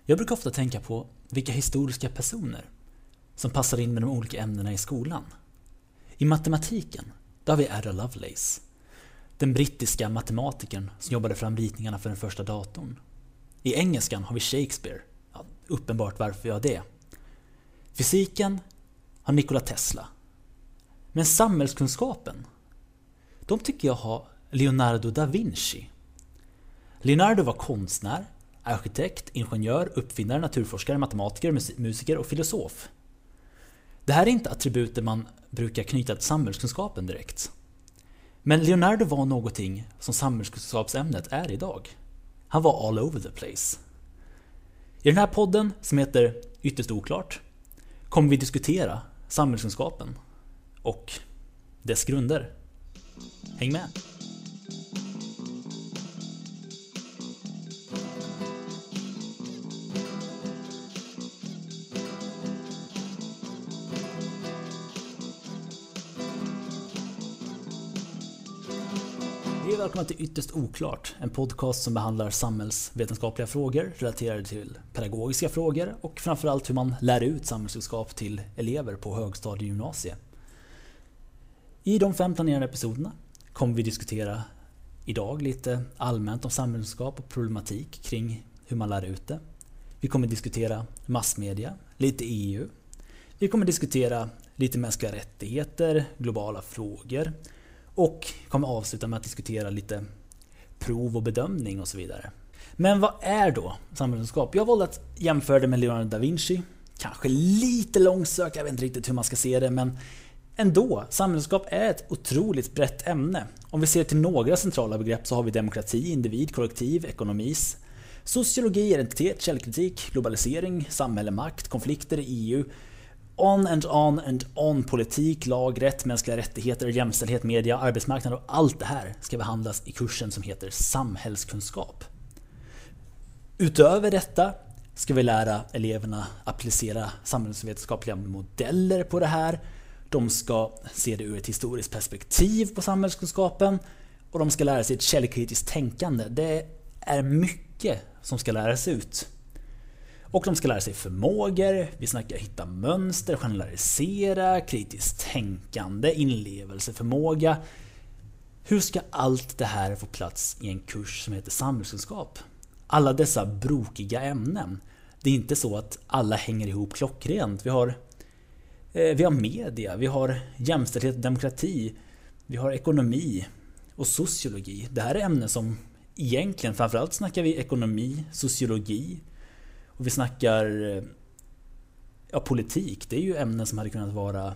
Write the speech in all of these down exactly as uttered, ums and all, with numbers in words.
Jag brukar ofta tänka på vilka historiska personer som passar in med de olika ämnena i skolan. I matematiken, där har vi Ada Lovelace, den brittiska matematikern som jobbade fram ritningarna för den första datorn. I engelskan har vi Shakespeare, ja, uppenbart varför jag har det. Fysiken har Nikola Tesla. Men samhällskunskapen, de tycker jag har Leonardo da Vinci. Leonardo var konstnär, arkitekt, ingenjör, uppfinnare, naturforskare, matematiker, musiker och filosof. Det här är inte attributer man brukar knyta till samhällskunskapen direkt. Men Leonardo var någonting som samhällskunskapsämnet är idag. Han var all over the place. I den här podden som heter Ytterst oklart kommer vi diskutera samhällskunskapen och dess grunder. Häng med! Välkommen till Ytterst oklart, en podcast som behandlar samhällsvetenskapliga frågor relaterade till pedagogiska frågor och framförallt hur man lär ut samhällskunskap till elever på högstadie och gymnasie. I de fem planerade episoderna kommer vi diskutera idag lite allmänt om samhällskunskap och problematik kring hur man lär ut det. Vi kommer diskutera massmedia, lite E U. Vi kommer diskutera lite mänskliga rättigheter, globala frågor. Och kommer avsluta med att diskutera lite prov och bedömning och så vidare. Men vad är då samhällskunskap? Jag valde att jämföra det med Leonardo da Vinci. Kanske lite långsökt, jag vet inte riktigt hur man ska se det. Men ändå, samhällskunskap är ett otroligt brett ämne. Om vi ser till några centrala begrepp så har vi demokrati, individ, kollektiv, ekonomis, sociologi, identitet, källkritik, globalisering, samhälle, makt, konflikter i E U. On and on and on, politik, lag, rätt, mänskliga rättigheter, jämställdhet, media, arbetsmarknad och allt det här ska behandlas i kursen som heter samhällskunskap. Utöver detta ska vi lära eleverna applicera samhällsvetenskapliga modeller på det här. De ska se det ur ett historiskt perspektiv på samhällskunskapen och de ska lära sig ett källkritiskt tänkande. Det är mycket som ska läras ut. Och de ska lära sig förmågor, vi snackar hitta mönster, generalisera, kritiskt tänkande, inlevelseförmåga. Hur ska allt det här få plats i en kurs som heter samhällskunskap? Alla dessa brokiga ämnen. Det är inte så att alla hänger ihop klockrent. Vi har, eh, vi har media, vi har jämställdhet, demokrati, vi har ekonomi och sociologi. Det här är ämnen som egentligen, framförallt snackar vi ekonomi, sociologi. Och vi snackar ja, politik. Det är ju ämnen som hade kunnat vara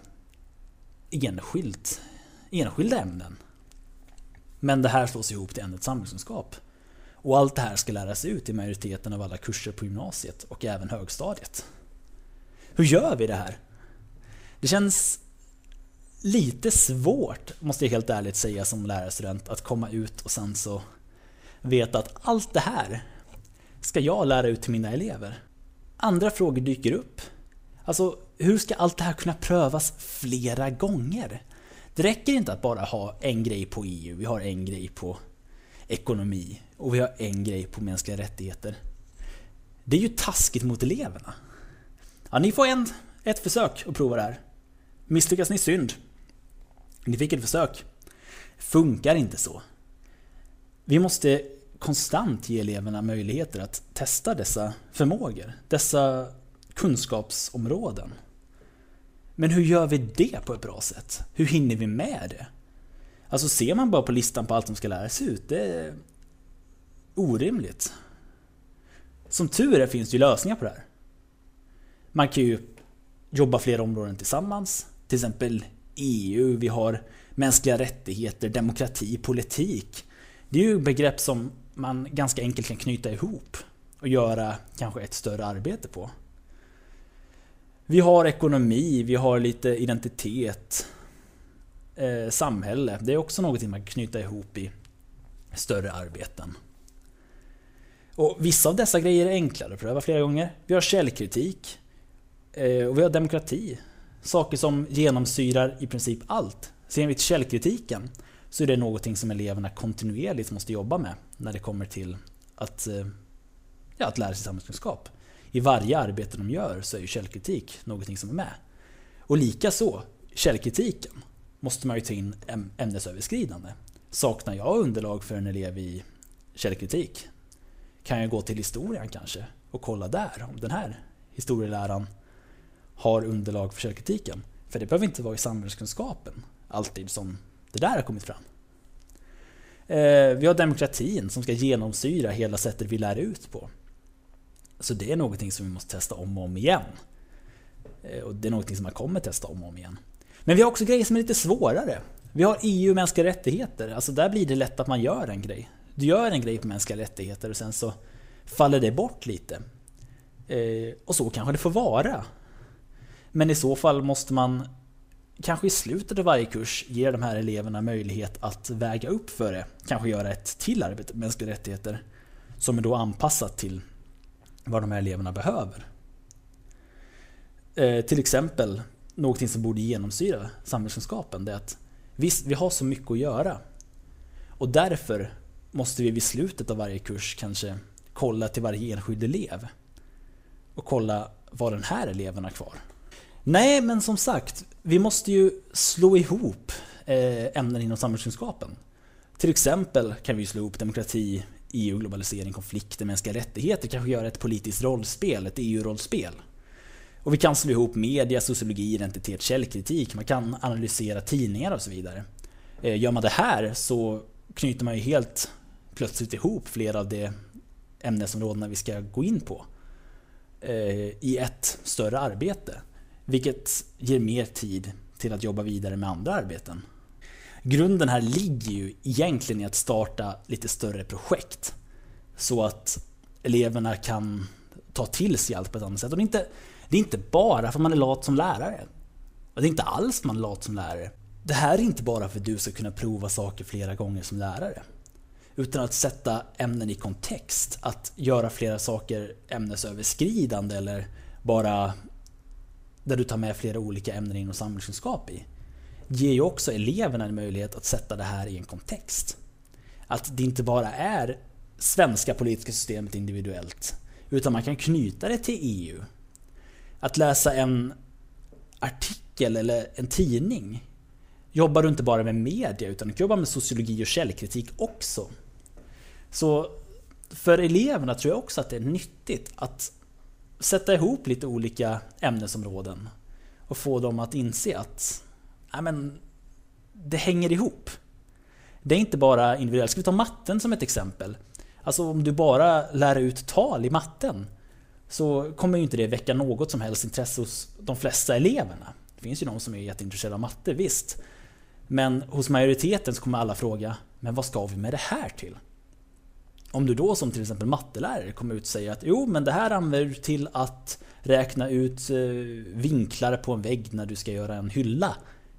enskilt, enskilda ämnen. Men det här slås ihop till ämnet samhällskunskap. Och allt det här ska läras ut i majoriteten av alla kurser på gymnasiet och även högstadiet. Hur gör vi det här? Det känns lite svårt, måste jag helt ärligt säga som lärarstudent, att komma ut och sen så veta att allt det här ska jag lära ut till mina elever. Andra frågor dyker upp. Alltså, hur ska allt det här kunna prövas flera gånger? Det räcker inte att bara ha en grej på E U. Vi har en grej på ekonomi. Och vi har en grej på mänskliga rättigheter. Det är ju taskigt mot eleverna. Ja, ni får en, ett försök att prova det här. Misslyckas ni synd. Ni fick ett försök. Funkar inte så. Vi måste konstant ge eleverna möjligheter att testa dessa förmågor, dessa kunskapsområden. Men hur gör vi det på ett bra sätt? Hur hinner vi med det? Alltså ser man bara på listan på allt som ska läras ut, det är orimligt. Som tur är finns det ju lösningar på det här. Man kan ju jobba flera områden tillsammans, till exempel E U, vi har mänskliga rättigheter, demokrati, politik. Det är ju begrepp som man ganska enkelt kan knyta ihop och göra kanske ett större arbete på. Vi har ekonomi, vi har lite identitet, eh, samhälle. Det är också något man kan knyta ihop i större arbeten. Och vissa av dessa grejer är enklare att pröva flera gånger. Vi har källkritik eh, och vi har demokrati. Saker som genomsyrar i princip allt. Ser vi till källkritiken så är det någonting som eleverna kontinuerligt måste jobba med när det kommer till att, ja, att lära sig samhällskunskap. i varje arbete de gör så är ju källkritik någonting som är med. Och lika så, källkritiken måste man ju ta in ämnesöverskridande. Saknar jag underlag för en elev i källkritik kan jag gå till historien kanske och kolla där om den här historieläraren har underlag för källkritiken. För det behöver inte vara i samhällskunskapen alltid som det där har kommit fram. Eh, vi har demokratin som ska genomsyra hela sättet vi lär ut på. Så det är någonting som vi måste testa om och om igen. Eh, och det är någonting som man kommer testa om och om igen. Men vi har också grejer som är lite svårare. Vi har E U och mänskliga rättigheter. Alltså där blir det lätt att man gör en grej. Du gör en grej på mänskliga rättigheter och sen så faller det bort lite. Eh, och så kanske det får vara. Men i så fall måste man kanske i slutet av varje kurs ge de här eleverna möjlighet att väga upp för det. Kanske göra ett till arbete med mänskliga rättigheter som är då anpassat till vad de här eleverna behöver. Eh, till exempel, något som borde genomsyra samhällskunskapen det är att visst, vi har så mycket att göra. Och därför måste vi vid slutet av varje kurs kanske kolla till varje enskild elev. Och kolla vad den här eleven har kvar. Nej, men som sagt, vi måste ju slå ihop ämnen inom samhällskunskapen. Till exempel kan vi slå ihop demokrati, E U, globalisering, konflikter, mänskliga rättigheter. Kanske göra ett politiskt rollspel, ett E U-rollspel. Och vi kan slå ihop media, sociologi, identitet, källkritik. Man kan analysera tidningar och så vidare. Gör man det här så knyter man ju helt plötsligt ihop flera av de ämnesområdena vi ska gå in på i ett större arbete. Vilket ger mer tid till att jobba vidare med andra arbeten. Grunden här ligger ju egentligen i att starta lite större projekt. Så att eleverna kan ta till sig allt på ett annat sätt. Och det är inte, det är inte bara för att man är lat som lärare. Och det är inte alls man är lat som lärare. Det här är inte bara för att du ska kunna prova saker flera gånger som lärare. Utan att sätta ämnen i kontext. Att göra flera saker ämnesöverskridande eller bara där du tar med flera olika ämnen inom samhällskunskap i. Ger ju också eleverna en möjlighet att sätta det här i en kontext. Att det inte bara är svenska politiska systemet individuellt. Utan man kan knyta det till E U. Att läsa en artikel eller en tidning. Jobbar du inte bara med media utan du jobbar med sociologi och källkritik också. Så för eleverna tror jag också att det är nyttigt att sätta ihop lite olika ämnesområden och få dem att inse att ja, men, det hänger ihop. Det är inte bara individuellt. Ska vi ta matten som ett exempel? Alltså om du bara lär ut tal i matten så kommer ju inte det väcka något som helst intresse hos de flesta eleverna. Det finns ju de som är jätteintresserade av matte, visst. Men hos majoriteten så kommer alla fråga, men vad ska vi med det här till? Om du då som till exempel mattelärare kommer ut och säger att jo, men det här använder du till att räkna ut vinklar på en vägg när du ska göra en hylla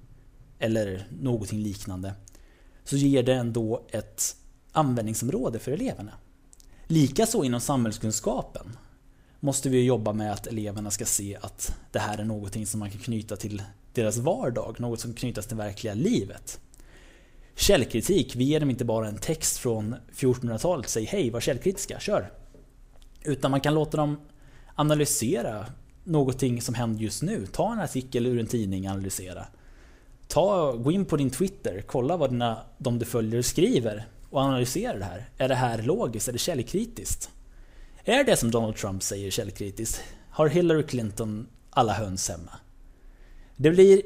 eller någonting liknande, så ger det ändå ett användningsområde för eleverna. Likaså inom samhällskunskapen måste vi jobba med att eleverna ska se att det här är någonting som man kan knyta till deras vardag, något som knytas till verkliga livet. Källkritik, vi ger dem inte bara en text från fjortonhundratalet och säger hej, var källkritiska, kör. Utan man kan låta dem analysera någonting som händer just nu. Ta en artikel ur en tidning, analysera. Ta, gå in på din Twitter, kolla vad dina, de du följer skriver och analysera det här. Är det här logiskt? Är det källkritiskt? Är det som Donald Trump säger källkritiskt? Har Hillary Clinton alla höns hemma? Det blir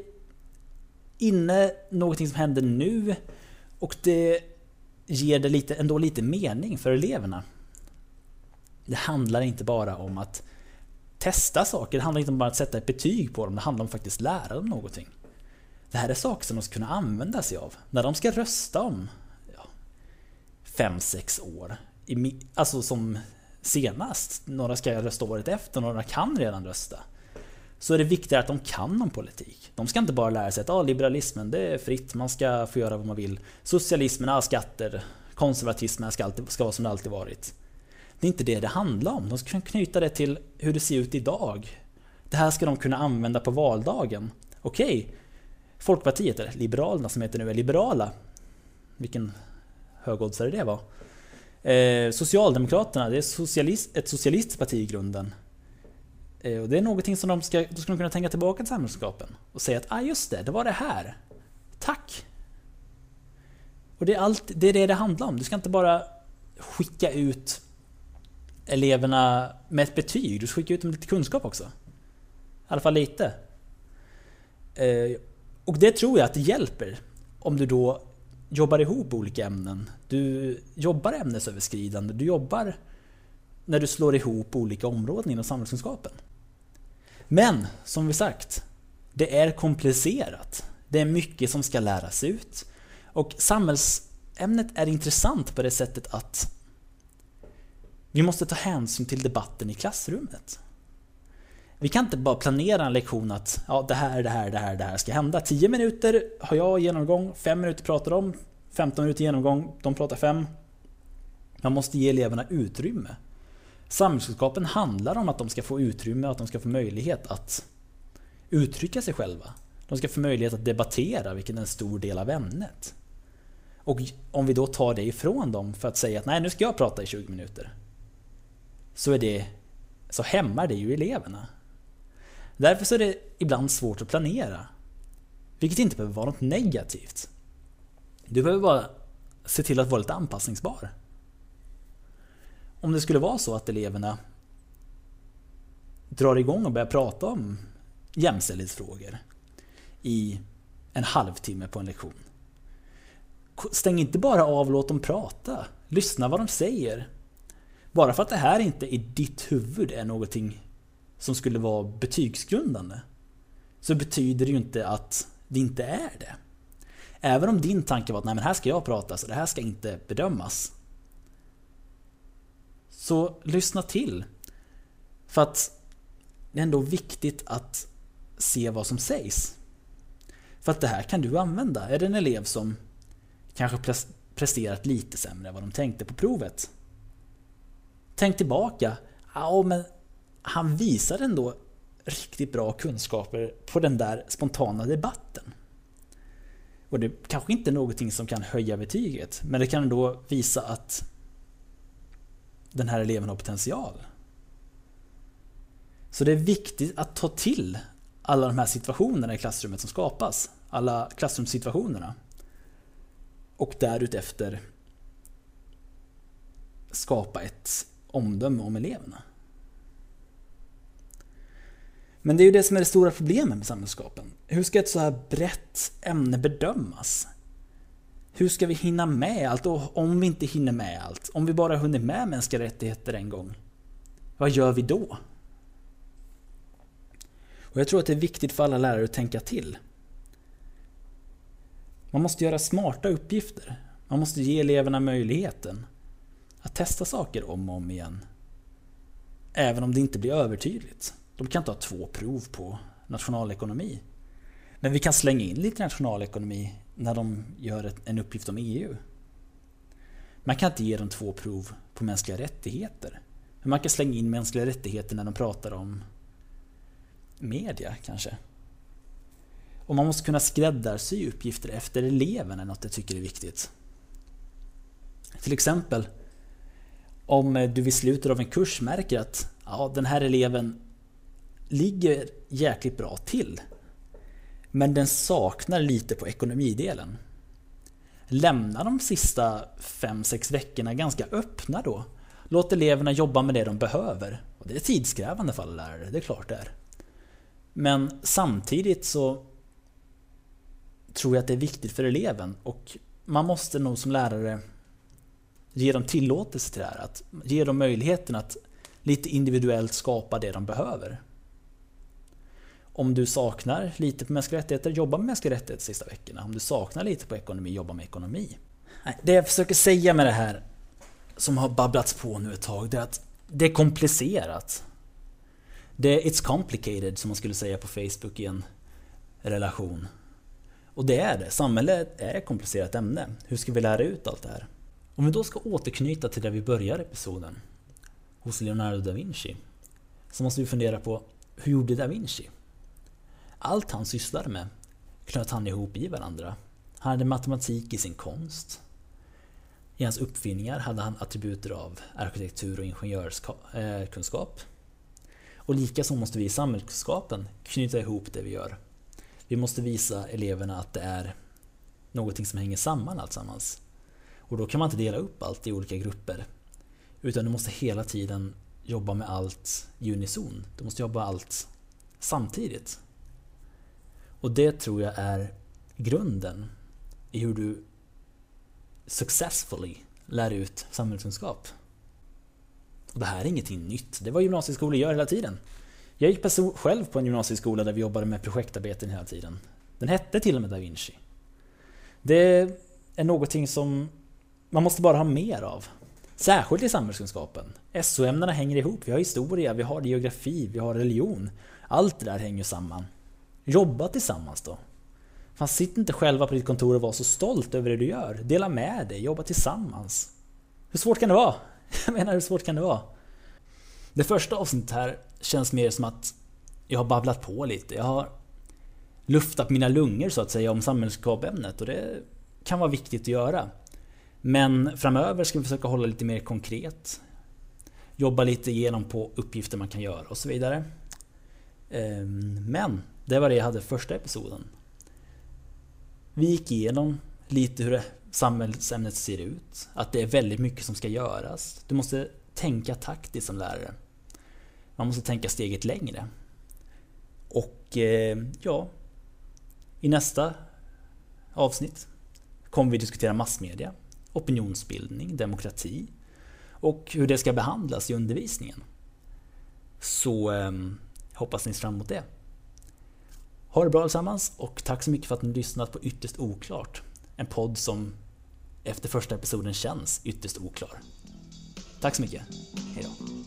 inne någonting som händer nu och det ger det lite, ändå lite mening för eleverna. Det handlar inte bara om att testa saker, det handlar inte om bara att sätta ett betyg på dem, det handlar om att faktiskt lära dem någonting. Det här är saker som de ska kunna använda sig av när de ska rösta om ja, fem, sex år. Alltså som senast, några ska rösta året efter, några kan redan rösta. Så är det viktigt att de kan om politik. De ska inte bara lära sig att ah, liberalismen det är fritt, man ska få göra vad man vill. Socialismen är skatter, konservatismen ska, alltid, ska vara som det alltid varit. Det är inte det det handlar om. De ska kunna knyta det till hur det ser ut idag. Det här ska de kunna använda på valdagen. Okej, Folkpartiet, eller Liberalerna som heter nu är liberala. Vilken högoddsare det var. Eh, Socialdemokraterna, det är socialist, ett socialistiskt parti i grunden. Och det är någonting som de ska, då ska de kunna tänka tillbaka till samhällskunskapen och säga att ah, just det, det var det här. Tack! Och det är, allt, det är det det handlar om. Du ska inte bara skicka ut eleverna med ett betyg. Du ska skicka ut dem lite kunskap också. I alla fall lite. Och det tror jag att det hjälper om du då jobbar ihop olika ämnen. Du jobbar ämnesöverskridande. Du jobbar när du slår ihop olika områden inom samhällskunskapen. Men, som vi sagt, det är komplicerat. Det är mycket som ska läras ut. Och samhällsämnet är intressant på det sättet att vi måste ta hänsyn till debatten i klassrummet. Vi kan inte bara planera en lektion att ja, det här, det här, det här, det här ska hända. Tio minuter har jag genomgång, fem minuter pratar de, femton minuter genomgång, de pratar fem. Man måste ge eleverna utrymme. Samhällskunskapen handlar om att de ska få utrymme och att de ska få möjlighet att uttrycka sig själva. De ska få möjlighet att debattera, vilket är en stor del av ämnet. Och om vi då tar det ifrån dem för att säga att nej, nu ska jag prata i tjugo minuter, så är det, så hämmar det ju eleverna. Därför så är det ibland svårt att planera, vilket inte behöver vara något negativt. Du behöver bara se till att vara lite anpassningsbar. Om det skulle vara så att eleverna drar igång och börjar prata om jämställdhetsfrågor i en halvtimme på en lektion, stäng inte bara av, låt dem prata. Lyssna vad de säger. Bara för att det här inte i ditt huvud är någonting som skulle vara betygsgrundande, så betyder det ju inte att det inte är det. Även om din tanke var att nej, men här ska jag prata, så det här ska inte bedömas, så lyssna till. För att det är ändå viktigt att se vad som sägs. För att det här kan du använda. Är det en elev som kanske presterat lite sämre än vad de tänkte på provet, tänk tillbaka. Ja, men han visar ändå riktigt bra kunskaper på den där spontana debatten. Och det kanske inte är någonting som kan höja betyget, men det kan ändå visa att den här eleven har potential. Så det är viktigt att ta till alla de här situationerna i klassrummet som skapas. Alla klassrumssituationerna. Och därutefter skapa ett omdöme om eleverna. Men det är ju det som är det stora problemet med samhällskunskapen. Hur ska ett så här brett ämne bedömas? Hur ska vi hinna med allt? Och om vi inte hinner med allt, om vi bara hunnit med mänskliga rättigheter en gång, vad gör vi då? Och jag tror att det är viktigt för alla lärare att tänka till. Man måste göra smarta uppgifter. Man måste ge eleverna möjligheten att testa saker om och om igen. Även om det inte blir övertydligt. De kan inte ha två prov på nationalekonomi. Men vi kan slänga in lite nationalekonomi när de gör en uppgift om E U. Man kan inte ge dem två prov på mänskliga rättigheter. Men man kan slänga in mänskliga rättigheter när de pratar om media kanske. Och man måste kunna skräddarsy uppgifter efter eleven, är något jag tycker är viktigt. Till exempel om du vid slutet av en kurs märker att ja, den här eleven ligger jäkligt bra till, men den saknar lite på ekonomidelen. Lämna de sista fem sex veckorna ganska öppna då. Låt eleverna jobba med det de behöver. Och det är tidskrävande för alla lärare, det är klart det är. Men samtidigt så tror jag att det är viktigt för eleven, och man måste nog som lärare ge dem tillåtelse till det här. Att ge dem möjligheten att lite individuellt skapa det de behöver. Om du saknar lite på mänskliga rättigheter, jobba med mänskliga rättigheter de sista veckorna. Om du saknar lite på ekonomi, jobba med ekonomi. Det jag försöker säga med det här, som har babblats på nu ett tag, det är att det är komplicerat. Det är it's complicated, som man skulle säga på Facebook i en relation. Och det är det. Samhället är ett komplicerat ämne. Hur ska vi lära ut allt det här? Om vi då ska återknyta till där vi börjar episoden, hos Leonardo da Vinci, så måste vi fundera på, hur gjorde da Vinci? Allt han sysslade med knöt han ihop i varandra. Han hade matematik i sin konst. I hans uppfinningar hade han attributer av arkitektur och ingenjörskunskap. Och likaså måste vi i samhällskunskapen knyta ihop det vi gör. Vi måste visa eleverna att det är någonting som hänger samman alltsammans. Och då kan man inte dela upp allt i olika grupper. Utan du måste hela tiden jobba med allt i unison. Du måste jobba allt samtidigt. Och det tror jag är grunden i hur du successfully lär ut samhällskunskap. Och det här är ingenting nytt. Det var gymnasieskolor gör hela tiden. Jag gick själv på en gymnasieskola där vi jobbade med projektarbeten hela tiden. Den hette till och med Da Vinci. Det är någonting som man måste bara ha mer av. Särskilt i samhällskunskapen. S O-ämnena hänger ihop. Vi har historia, vi har geografi, vi har religion. Allt det där hänger samman. Jobba tillsammans då. Fan, sitt inte själva på ditt kontor och var så stolt över det du gör. Dela med dig, jobba tillsammans. Hur svårt kan det vara? Jag menar, hur svårt kan det vara? Det första avsnittet här känns mer som att jag har babblat på lite. Jag har luftat mina lungor så att säga om samhällskunskapsämnet och det kan vara viktigt att göra. Men framöver ska vi försöka hålla lite mer konkret. Jobba lite igenom på uppgifter man kan göra och så vidare. Men det var det jag hade första episoden. Vi gick igenom lite hur samhällsämnet ser ut. Att det är väldigt mycket som ska göras. Du måste tänka taktiskt som lärare. Man måste tänka steget längre. Och ja, i nästa avsnitt kommer vi diskutera massmedia, opinionsbildning, demokrati och hur det ska behandlas i undervisningen. Så eh, hoppas ni ser fram emot det. Ha det bra allesammans och tack så mycket för att ni lyssnat på Ytterst Oklart. En podd som efter första episoden känns ytterst oklar. Tack så mycket. Hej då.